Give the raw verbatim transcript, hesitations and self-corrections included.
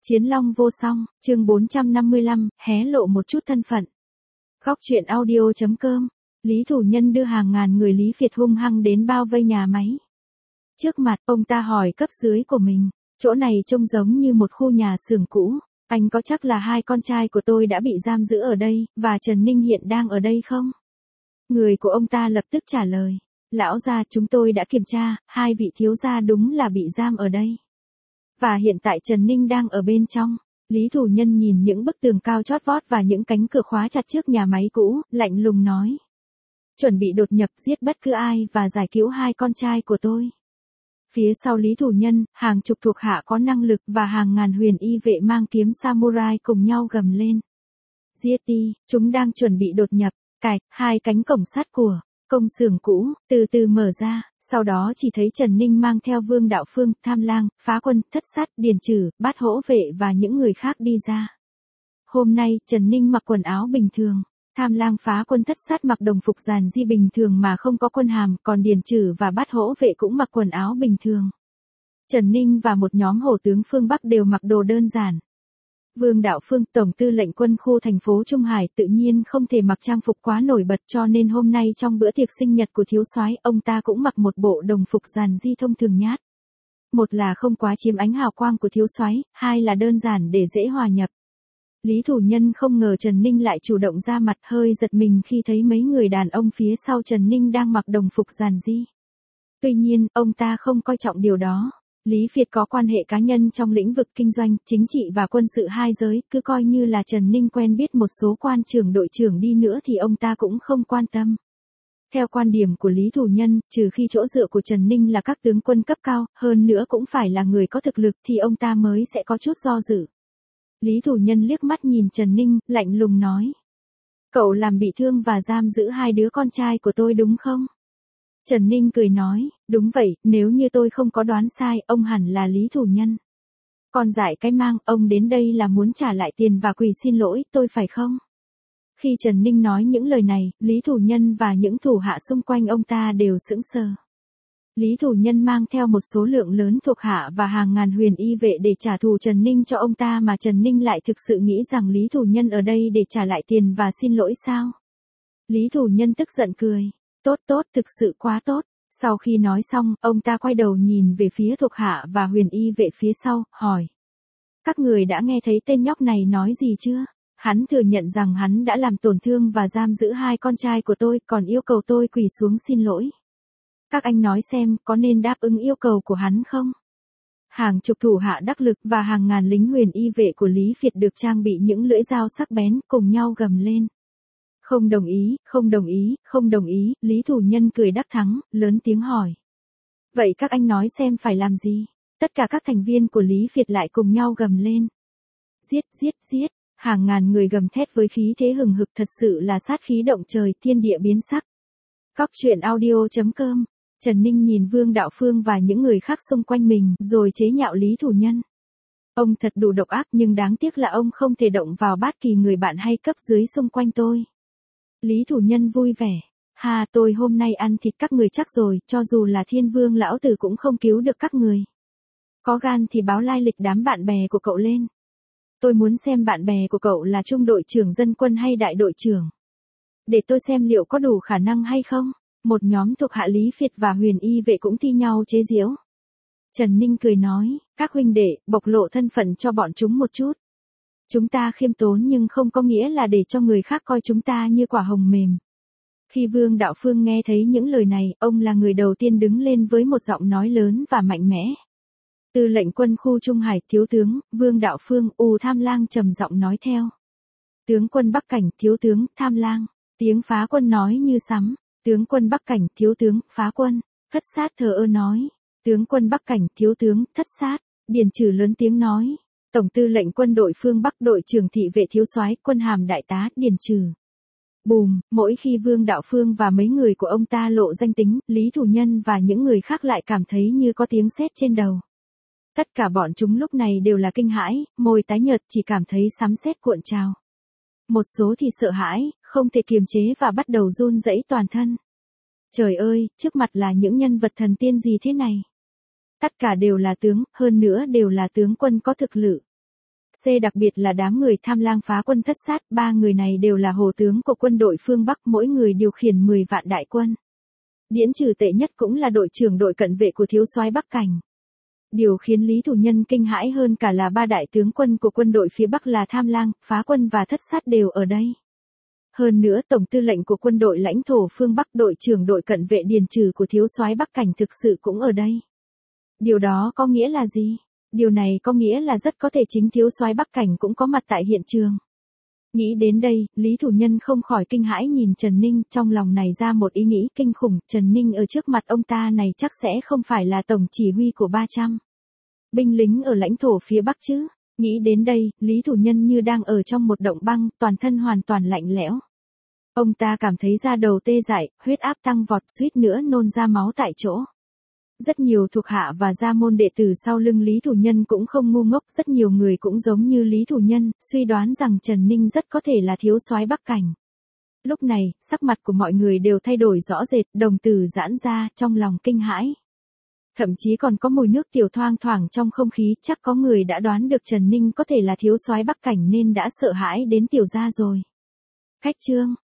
Chiến long vô song, chương bốn trăm năm mươi lăm, hé lộ một chút thân phận. Góc truyện audio chấm com, Lý Thủ Nhân đưa hàng ngàn người Lý Việt hung hăng đến bao vây nhà máy. Trước mặt, ông ta hỏi cấp dưới của mình, chỗ này trông giống như một khu nhà xưởng cũ, anh có chắc là hai con trai của tôi đã bị giam giữ ở đây, và Trần Ninh hiện đang ở đây không? Người của ông ta lập tức trả lời, lão gia chúng tôi đã kiểm tra, hai vị thiếu gia đúng là bị giam ở đây. Và hiện tại Trần Ninh đang ở bên trong. Lý Thủ Nhân nhìn những bức tường cao chót vót và những cánh cửa khóa chặt trước nhà máy cũ, lạnh lùng nói. Chuẩn bị đột nhập giết bất cứ ai và giải cứu hai con trai của tôi. Phía sau Lý Thủ Nhân, hàng chục thuộc hạ có năng lực và hàng ngàn huyền y vệ mang kiếm samurai cùng nhau gầm lên. Giết đi, chúng đang chuẩn bị đột nhập, cài, hai cánh cổng sắt của công xưởng cũ, từ từ mở ra, sau đó chỉ thấy Trần Ninh mang theo Vương Đạo Phương, Tham Lang, Phá Quân, Thất Sát, Điền Trử, Bát Hỗ Vệ và những người khác đi ra. Hôm nay, Trần Ninh mặc quần áo bình thường, Tham Lang, Phá Quân, Thất Sát mặc đồng phục giản di bình thường mà không có quân hàm, còn Điền Trử và Bát Hỗ Vệ cũng mặc quần áo bình thường. Trần Ninh và một nhóm hổ tướng phương Bắc đều mặc đồ đơn giản. Vương Đạo Phương, Tổng tư lệnh quân khu thành phố Trung Hải tự nhiên không thể mặc trang phục quá nổi bật cho nên hôm nay trong bữa tiệc sinh nhật của thiếu soái, ông ta cũng mặc một bộ đồng phục giản di thông thường nhát. Một là không quá chiếm ánh hào quang của thiếu soái, hai là đơn giản để dễ hòa nhập. Lý Thủ Nhân không ngờ Trần Ninh lại chủ động ra mặt, hơi giật mình khi thấy mấy người đàn ông phía sau Trần Ninh đang mặc đồng phục giản di. Tuy nhiên, ông ta không coi trọng điều đó. Lý Việt có quan hệ cá nhân trong lĩnh vực kinh doanh, chính trị và quân sự hai giới, cứ coi như là Trần Ninh quen biết một số quan trưởng đội trưởng đi nữa thì ông ta cũng không quan tâm. Theo quan điểm của Lý Thủ Nhân, trừ khi chỗ dựa của Trần Ninh là các tướng quân cấp cao, hơn nữa cũng phải là người có thực lực thì ông ta mới sẽ có chút do dự. Lý Thủ Nhân liếc mắt nhìn Trần Ninh, lạnh lùng nói. Cậu làm bị thương và giam giữ hai đứa con trai của tôi đúng không? Trần Ninh cười nói, đúng vậy, nếu như tôi không có đoán sai, ông hẳn là Lý Thủ Nhân. Còn dại cái mang, ông đến đây là muốn trả lại tiền và quỳ xin lỗi tôi phải không? Khi Trần Ninh nói những lời này, Lý Thủ Nhân và những thủ hạ xung quanh ông ta đều sững sờ. Lý Thủ Nhân mang theo một số lượng lớn thuộc hạ và hàng ngàn huyền y vệ để trả thù Trần Ninh cho ông ta mà Trần Ninh lại thực sự nghĩ rằng Lý Thủ Nhân ở đây để trả lại tiền và xin lỗi sao? Lý Thủ Nhân tức giận cười. Tốt tốt, thực sự quá tốt. Sau khi nói xong, ông ta quay đầu nhìn về phía thuộc hạ và huyền y vệ phía sau, hỏi. Các người đã nghe thấy tên nhóc này nói gì chưa? Hắn thừa nhận rằng hắn đã làm tổn thương và giam giữ hai con trai của tôi, còn yêu cầu tôi quỳ xuống xin lỗi. Các anh nói xem, có nên đáp ứng yêu cầu của hắn không? Hàng chục thủ hạ đắc lực và hàng ngàn lính huyền y vệ của Lý Việt được trang bị những lưỡi dao sắc bén, cùng nhau gầm lên. Không đồng ý, không đồng ý, không đồng ý, Lý Thủ Nhân cười đắc thắng, lớn tiếng hỏi. Vậy các anh nói xem phải làm gì? Tất cả các thành viên của Lý Việt lại cùng nhau gầm lên. Giết, giết, giết, hàng ngàn người gầm thét với khí thế hừng hực, thật sự là sát khí động trời, thiên địa biến sắc. Góc truyện audio chấm com, Trần Ninh nhìn Vương Đạo Phương và những người khác xung quanh mình, rồi chế nhạo Lý Thủ Nhân. Ông thật đủ độc ác nhưng đáng tiếc là ông không thể động vào bất kỳ người bạn hay cấp dưới xung quanh tôi. Lý Thủ Nhân vui vẻ. Ha, tôi hôm nay ăn thịt các người chắc rồi, cho dù là Thiên Vương lão tử cũng không cứu được các người. Có gan thì báo lai lịch đám bạn bè của cậu lên. Tôi muốn xem bạn bè của cậu là trung đội trưởng dân quân hay đại đội trưởng. Để tôi xem liệu có đủ khả năng hay không. Một nhóm thuộc hạ Lý Việt và huyền y vệ cũng thi nhau chế giễu. Trần Ninh cười nói, các huynh đệ, bộc lộ thân phận cho bọn chúng một chút. Chúng ta khiêm tốn nhưng không có nghĩa là để cho người khác coi chúng ta như quả hồng mềm. Khi Vương Đạo Phương nghe thấy những lời này, ông là người đầu tiên đứng lên với một giọng nói lớn và mạnh mẽ. Tư lệnh quân khu Trung Hải, thiếu tướng, Vương Đạo Phương, U Tham Lang trầm giọng nói theo. Tướng quân Bắc Cảnh, thiếu tướng, Tham Lang. Tiếng Phá Quân nói như sấm. Tướng quân Bắc Cảnh, thiếu tướng, Phá Quân. Thất Sát thờ ơ nói. Tướng quân Bắc Cảnh, thiếu tướng, Thất Sát. Điền Trử lớn tiếng nói. Tổng tư lệnh quân đội phương Bắc, đội trưởng thị vệ thiếu soái, quân hàm đại tá, Điền Trử. Bùm, mỗi khi Vương Đạo Phương và mấy người của ông ta lộ danh tính, Lý Thủ Nhân và những người khác lại cảm thấy như có tiếng sét trên đầu. Tất cả bọn chúng lúc này đều là kinh hãi, môi tái nhợt, chỉ cảm thấy sấm sét cuộn trào. Một số thì sợ hãi, không thể kiềm chế và bắt đầu run rẩy toàn thân. Trời ơi, trước mặt là những nhân vật thần tiên gì thế này? Tất cả đều là tướng, hơn nữa đều là tướng quân có thực lực. C. Đặc biệt là đám người tham lang phá quân thất sát, ba người này đều là hổ tướng của quân đội phương Bắc, mỗi người điều khiển mười vạn đại quân. Điễn trừ tệ nhất cũng là đội trưởng đội cận vệ của thiếu soái Bắc Cảnh. Điều khiến Lý Thủ Nhân kinh hãi hơn cả là ba đại tướng quân của quân đội phía Bắc là tham lang, phá quân và thất sát đều ở đây. Hơn nữa tổng tư lệnh của quân đội lãnh thổ phương Bắc, đội trưởng đội cận vệ điền trừ của thiếu soái Bắc Cảnh thực sự cũng ở đây. Điều đó có nghĩa là gì? Điều này có nghĩa là rất có thể chính thiếu soái Bắc Cảnh cũng có mặt tại hiện trường. Nghĩ đến đây, Lý Thủ Nhân không khỏi kinh hãi nhìn Trần Ninh, trong lòng này ra một ý nghĩ kinh khủng, Trần Ninh ở trước mặt ông ta này chắc sẽ không phải là tổng chỉ huy của ba trăm binh lính ở lãnh thổ phía Bắc chứ. Nghĩ đến đây, Lý Thủ Nhân như đang ở trong một động băng, toàn thân hoàn toàn lạnh lẽo. Ông ta cảm thấy da đầu tê dại, huyết áp tăng vọt, suýt nữa nôn ra máu tại chỗ. Rất nhiều thuộc hạ và gia môn đệ tử sau lưng Lý Thủ Nhân cũng không ngu ngốc, rất nhiều người cũng giống như Lý Thủ Nhân, suy đoán rằng Trần Ninh rất có thể là thiếu soái Bắc Cảnh. Lúc này, sắc mặt của mọi người đều thay đổi rõ rệt, đồng tử giãn ra, trong lòng kinh hãi. Thậm chí còn có mùi nước tiểu thoang thoảng trong không khí, chắc có người đã đoán được Trần Ninh có thể là thiếu soái Bắc Cảnh nên đã sợ hãi đến tiểu ra rồi. Khách chương